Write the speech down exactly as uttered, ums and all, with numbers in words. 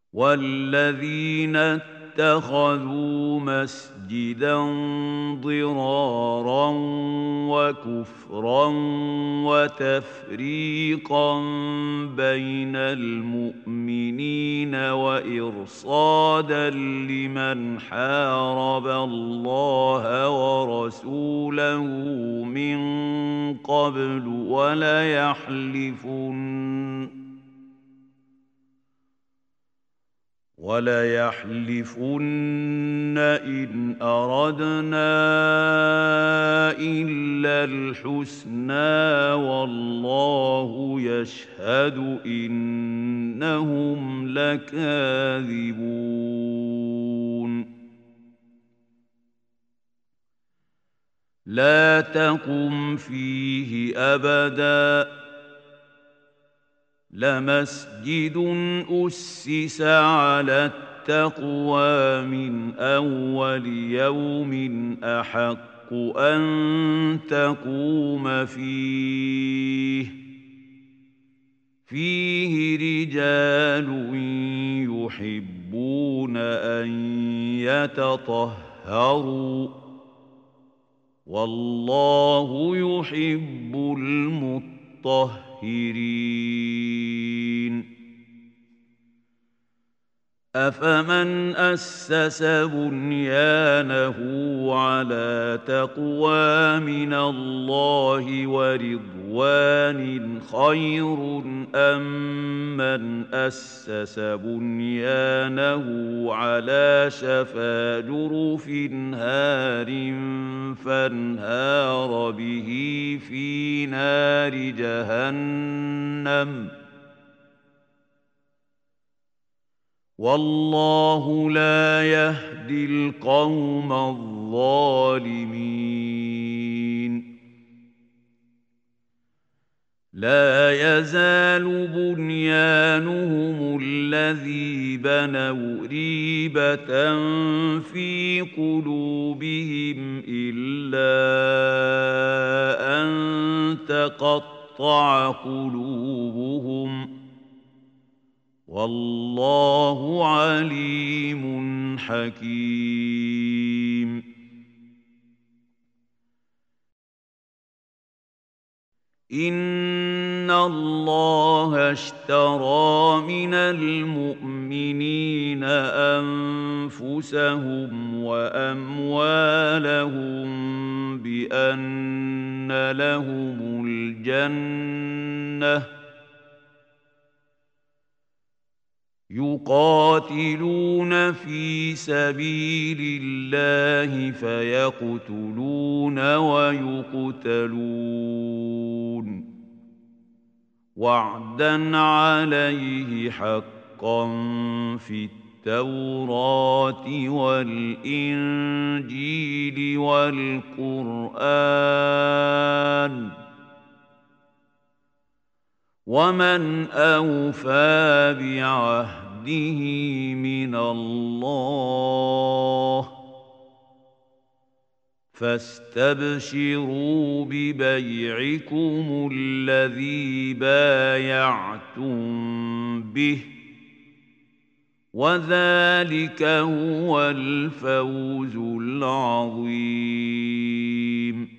والذين اتخذوا مسجدا ضرارا وكفرا وتفريقا بين المؤمنين وإرصادا لمن حارب الله ورسوله من قبل وليحلفن وليحلفن إن أردنا إلا الحسنى والله يشهد إنهم لكاذبون لا تقم فيه أبداً لمسجد أسس على التقوى من أول يوم أحق أن تقوم فيه فيه رجال يحبون أن يتطهروا والله يحب المطهرين أفمن أسس بنيانه على تقوى من الله ورضوان خير أم من أسس بنيانه على شفا جرف هار فانهار به في نار جهنم والله لا يهدي القوم الظالمين لا يزال بنيانهم الذي بنوا ريبة في قلوبهم إلا أن تقطع قلوبهم والله عليم حكيم إن الله اشترى من المؤمنين أنفسهم وأموالهم بأن لهم الجنة يقاتلون في سبيل الله فيقتلون ويقتلون وعدا عليه حقا في التوراة والإنجيل والقرآن ومن أوفى بعهده من الله فاستبشروا ببيعكم الذي بايعتم به وذلك هو الفوز العظيم